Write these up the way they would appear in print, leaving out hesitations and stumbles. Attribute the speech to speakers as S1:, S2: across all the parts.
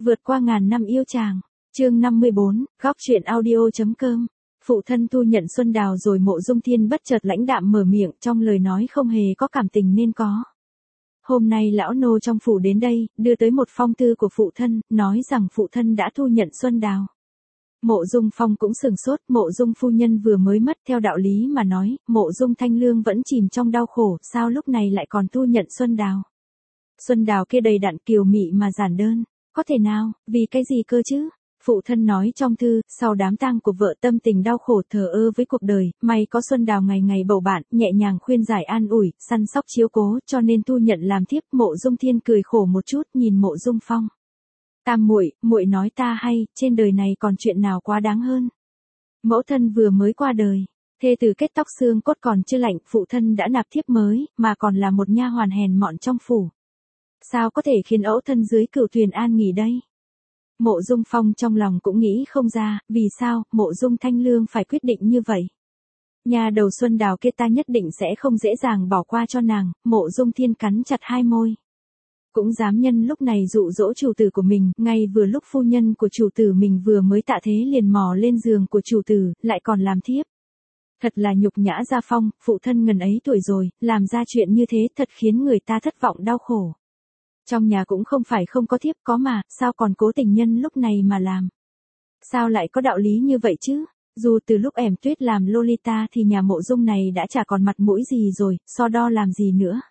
S1: Vượt qua ngàn năm yêu chàng. Chương 54, góc truyện audio.com. Phụ thân thu nhận Xuân Đào rồi. Mộ Dung Thiên bất chợt lãnh đạm mở miệng, trong lời nói không hề có cảm tình nên có. Hôm nay lão nô trong phủ đến đây, đưa tới một phong thư của phụ thân, nói rằng phụ thân đã thu nhận Xuân Đào. Mộ Dung Phong cũng sửng sốt, Mộ Dung phu nhân vừa mới mất, theo đạo lý mà nói, Mộ Dung Thanh Lương vẫn chìm trong đau khổ, sao lúc này lại còn thu nhận Xuân Đào? Xuân Đào kia đầy đặn kiều mị mà giản đơn, có thể nào, vì cái gì cơ chứ? Phụ thân nói trong thư, sau đám tang của vợ tâm tình đau khổ thờ ơ với cuộc đời, may có Xuân Đào ngày ngày bầu bạn, nhẹ nhàng khuyên giải an ủi, săn sóc chiếu cố, cho nên thu nhận làm thiếp. Mộ Dung Thiên cười khổ một chút, nhìn Mộ Dung Phong. Tam muội, muội nói ta hay, trên đời này còn chuyện nào quá đáng hơn. Mẫu thân vừa mới qua đời, thê tử kết tóc xương cốt còn chưa lạnh, phụ thân đã nạp thiếp mới, mà còn là một nha hoàn hèn mọn trong phủ. Sao có thể khiến ẫu thân dưới cửu thuyền an nghỉ đây? Mộ Dung Phong trong lòng cũng nghĩ không ra, vì sao Mộ Dung Thanh Lương phải quyết định như vậy. Nhà đầu Xuân Đào kia ta nhất định sẽ không dễ dàng bỏ qua cho nàng. Mộ Dung Thiên cắn chặt hai môi. Cũng dám nhân lúc này dụ dỗ chủ tử của mình, ngay vừa lúc phu nhân của chủ tử mình vừa mới tạ thế liền mò lên giường của chủ tử, lại còn làm thiếp. Thật là nhục nhã gia phong, phụ thân ngần ấy tuổi rồi, làm ra chuyện như thế thật khiến người ta thất vọng đau khổ. Trong nhà cũng không phải không có thiếp có mà, sao còn cố tình nhân lúc này mà làm. Sao lại có đạo lý như vậy chứ? Dù từ lúc ẻm tuyết làm Lolita thì nhà Mộ Dung này đã chả còn mặt mũi gì rồi, so đo làm gì nữa.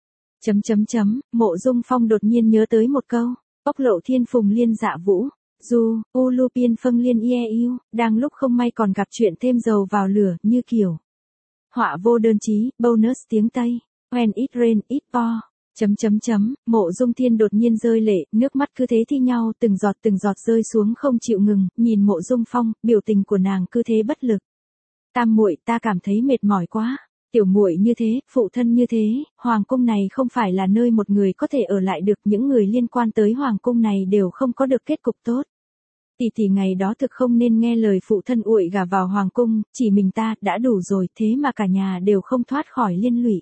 S1: Mộ Dung Phong đột nhiên nhớ tới một câu, Ốc Lộ Thiên Phùng Liên Dạ Vũ, Du, U Lu Piên Phâng Liên Ye Yêu, đang lúc không may còn gặp chuyện thêm dầu vào lửa, như kiểu. Họa vô đơn chí, bonus tiếng Tây, when it rain it pour. Mộ Dung Thiên đột nhiên rơi lệ, nước mắt cứ thế thi nhau, từng giọt rơi xuống không chịu ngừng, nhìn Mộ Dung Phong, biểu tình của nàng cứ thế bất lực. Tam muội, ta cảm thấy mệt mỏi quá. Tiểu muội như thế, phụ thân như thế, hoàng cung này không phải là nơi một người có thể ở lại được, những người liên quan tới hoàng cung này đều không có được kết cục tốt. Tỷ ngày đó thực không nên nghe lời phụ thân ụi gả vào hoàng cung, chỉ mình ta đã đủ rồi, thế mà cả nhà đều không thoát khỏi liên lụy.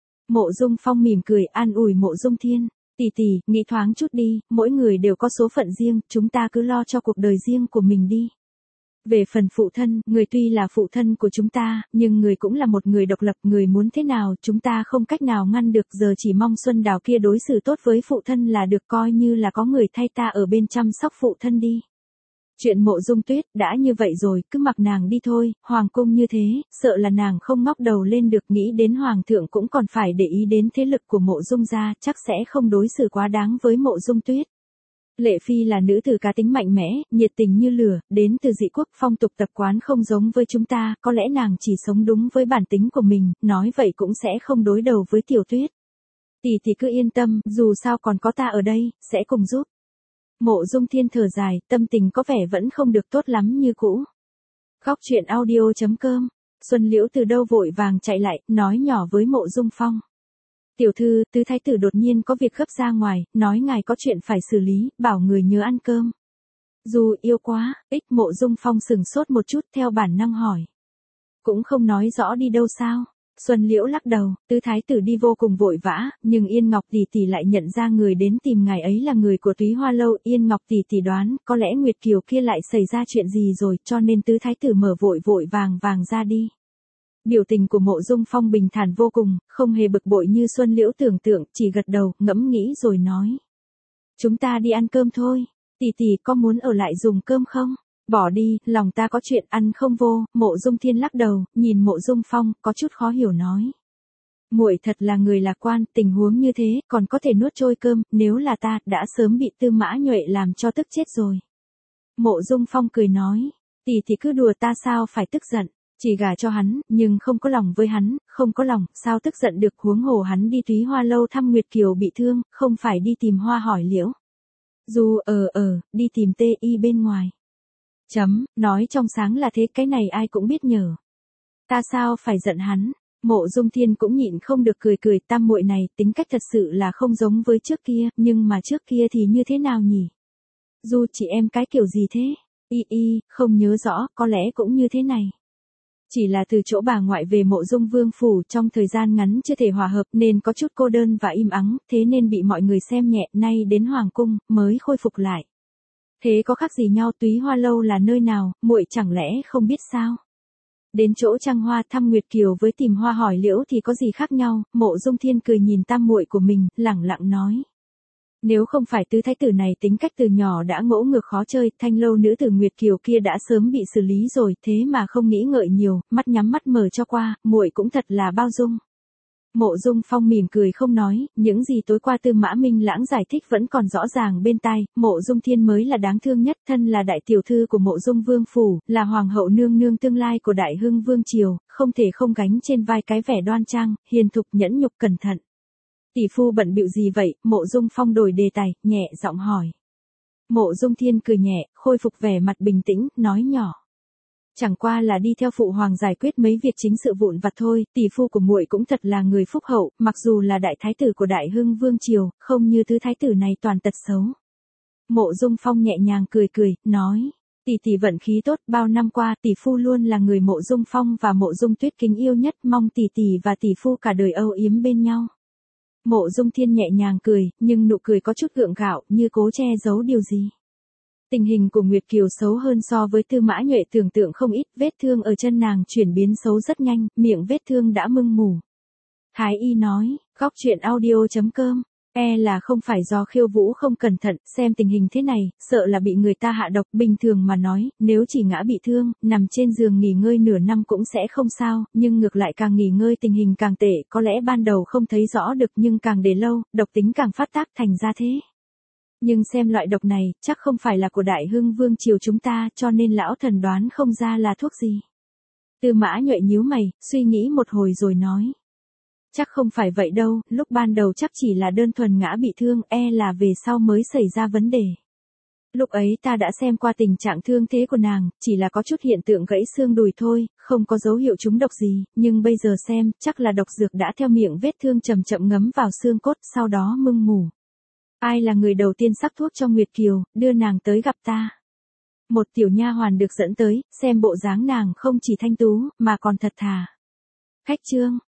S1: Mộ Dung Phong mỉm cười an ủi Mộ Dung Thiên, tỷ, nghĩ thoáng chút đi, mỗi người đều có số phận riêng, chúng ta cứ lo cho cuộc đời riêng của mình đi. Về phần phụ thân, người tuy là phụ thân của chúng ta, nhưng người cũng là một người độc lập, người muốn thế nào chúng ta không cách nào ngăn được, giờ chỉ mong Xuân Đào kia đối xử tốt với phụ thân là được, coi như là có người thay ta ở bên chăm sóc phụ thân đi. Chuyện Mộ Dung Tuyết đã như vậy rồi, cứ mặc nàng đi thôi, hoàng cung như thế, sợ là nàng không ngóc đầu lên được, nghĩ đến hoàng thượng cũng còn phải để ý đến thế lực của Mộ Dung gia, chắc sẽ không đối xử quá đáng với Mộ Dung Tuyết. Lệ Phi là nữ tử cá tính mạnh mẽ, nhiệt tình như lửa, đến từ dị quốc, phong tục tập quán không giống với chúng ta, có lẽ nàng chỉ sống đúng với bản tính của mình, nói vậy cũng sẽ không đối đầu với Tiểu Tuyết. Tỷ cứ yên tâm, dù sao còn có ta ở đây, sẽ cùng giúp. Mộ Dung Thiên thở dài, tâm tình có vẻ vẫn không được tốt lắm như cũ. Góc truyện audio.com. Xuân Liễu từ đâu vội vàng chạy lại, nói nhỏ với Mộ Dung Phong. Tiểu thư, tứ thái tử đột nhiên có việc gấp ra ngoài, nói ngài có chuyện phải xử lý, bảo người nhớ ăn cơm. Dù yêu quá, Mộ Dung Phong sừng sốt một chút, theo bản năng hỏi. Cũng không nói rõ đi đâu sao? Xuân Liễu lắc đầu, tứ thái tử đi vô cùng vội vã, nhưng Yên Ngọc tỷ lại nhận ra người đến tìm ngài ấy là người của Túy Hoa lâu. Yên Ngọc tỷ đoán, có lẽ Nguyệt Kiều kia lại xảy ra chuyện gì rồi, cho nên tứ thái tử mở vội vàng ra đi. Biểu tình của Mộ Dung Phong bình thản vô cùng, không hề bực bội như Xuân Liễu tưởng tượng, chỉ gật đầu, ngẫm nghĩ rồi nói. Chúng ta đi ăn cơm thôi, tỷ có muốn ở lại dùng cơm không? Bỏ đi, lòng ta có chuyện ăn không vô. Mộ Dung Thiên lắc đầu, nhìn Mộ Dung Phong, có chút khó hiểu nói. Muội thật là người lạc quan, tình huống như thế, còn có thể nuốt trôi cơm, nếu là ta, đã sớm bị Tư Mã Nhuệ làm cho tức chết rồi. Mộ Dung Phong cười nói, tỷ cứ đùa, ta sao phải tức giận, chỉ gả cho hắn, nhưng không có lòng với hắn, không có lòng, sao tức giận được, huống hồ hắn đi Túy Hoa lâu thăm Nguyệt Kiều bị thương, không phải đi tìm Hoa hỏi Liễu. Dù đi tìm TI bên ngoài. Nói trong sáng là thế, cái này ai cũng biết nhờ. Ta sao phải giận hắn? Mộ Dung Thiên cũng nhịn không được cười, tam muội này, tính cách thật sự là không giống với trước kia, nhưng mà trước kia thì như thế nào nhỉ? Dù chị em cái kiểu gì thế? Không nhớ rõ, có lẽ cũng như thế này. Chỉ là từ chỗ bà ngoại về Mộ Dung Vương phủ trong thời gian ngắn chưa thể hòa hợp nên có chút cô đơn và im ắng, thế nên bị mọi người xem nhẹ, nay đến hoàng cung mới khôi phục lại. Thế có khác gì nhau, Túy Hoa lâu là nơi nào, muội chẳng lẽ không biết sao? Đến chỗ Trăng Hoa thăm Nguyệt Kiều với tìm hoa hỏi liễu thì có gì khác nhau, Mộ Dung Thiên cười nhìn tam muội của mình, lẳng lặng nói. Nếu không phải tứ thái tử này tính cách từ nhỏ đã ngỗ ngược khó chơi, thanh lâu nữ tử Nguyệt Kiều kia đã sớm bị xử lý rồi, thế mà không nghĩ ngợi nhiều, mắt nhắm mắt mở cho qua, muội cũng thật là bao dung. Mộ Dung Phong mỉm cười không nói, những gì tối qua Tư Mã Minh Lãng giải thích vẫn còn rõ ràng bên tai, Mộ Dung Thiên mới là đáng thương nhất, thân là đại tiểu thư của Mộ Dung Vương phủ, là hoàng hậu nương nương tương lai của Đại Hưng Vương triều, không thể không gánh trên vai cái vẻ đoan trang, hiền thục nhẫn nhục cẩn thận. Tỷ phu bận bịu gì vậy? Mộ Dung Phong đổi đề tài, nhẹ giọng hỏi. Mộ Dung Thiên cười nhẹ, khôi phục vẻ mặt bình tĩnh, nói nhỏ. Chẳng qua là đi theo phụ hoàng giải quyết mấy việc chính sự vụn vặt thôi, tỷ phu của muội cũng thật là người phúc hậu, mặc dù là đại thái tử của Đại Hưng Vương triều, không như thứ thái tử này toàn tật xấu. Mộ Dung Phong nhẹ nhàng cười, nói, tỷ vận khí tốt, bao năm qua tỷ phu luôn là người Mộ Dung Phong và Mộ Dung Tuyết kính yêu nhất, mong tỷ và tỷ phu cả đời âu yếm bên nhau. Mộ Dung Thiên nhẹ nhàng cười, nhưng nụ cười có chút gượng gạo, như cố che giấu điều gì. Tình hình của Nguyệt Kiều xấu hơn so với Tư Mã Nhuệ tưởng tượng không ít, vết thương ở chân nàng chuyển biến xấu rất nhanh, miệng vết thương đã mưng mủ. Thái y nói, góc chuyện audio.com, là không phải do Khiêu Vũ không cẩn thận, xem tình hình thế này, sợ là bị người ta hạ độc, bình thường mà nói, nếu chỉ ngã bị thương, nằm trên giường nghỉ ngơi nửa năm cũng sẽ không sao, nhưng ngược lại càng nghỉ ngơi tình hình càng tệ, có lẽ ban đầu không thấy rõ được nhưng càng để lâu, độc tính càng phát tác thành ra thế. Nhưng xem loại độc này, chắc không phải là của Đại Hưng Vương triều chúng ta, cho nên lão thần đoán không ra là thuốc gì. Tư Mã Nhuệ nhíu mày, suy nghĩ một hồi rồi nói. Chắc không phải vậy đâu, lúc ban đầu chắc chỉ là đơn thuần ngã bị thương, là về sau mới xảy ra vấn đề. Lúc ấy ta đã xem qua tình trạng thương thế của nàng, chỉ là có chút hiện tượng gãy xương đùi thôi, không có dấu hiệu trúng độc gì, nhưng bây giờ xem, chắc là độc dược đã theo miệng vết thương chậm chậm ngấm vào xương cốt, sau đó mưng mủ. Ai là người đầu tiên sắc thuốc cho Nguyệt Kiều, đưa nàng tới gặp ta. Một tiểu nha hoàn được dẫn tới, xem bộ dáng nàng không chỉ thanh tú, mà còn thật thà. Khách trương,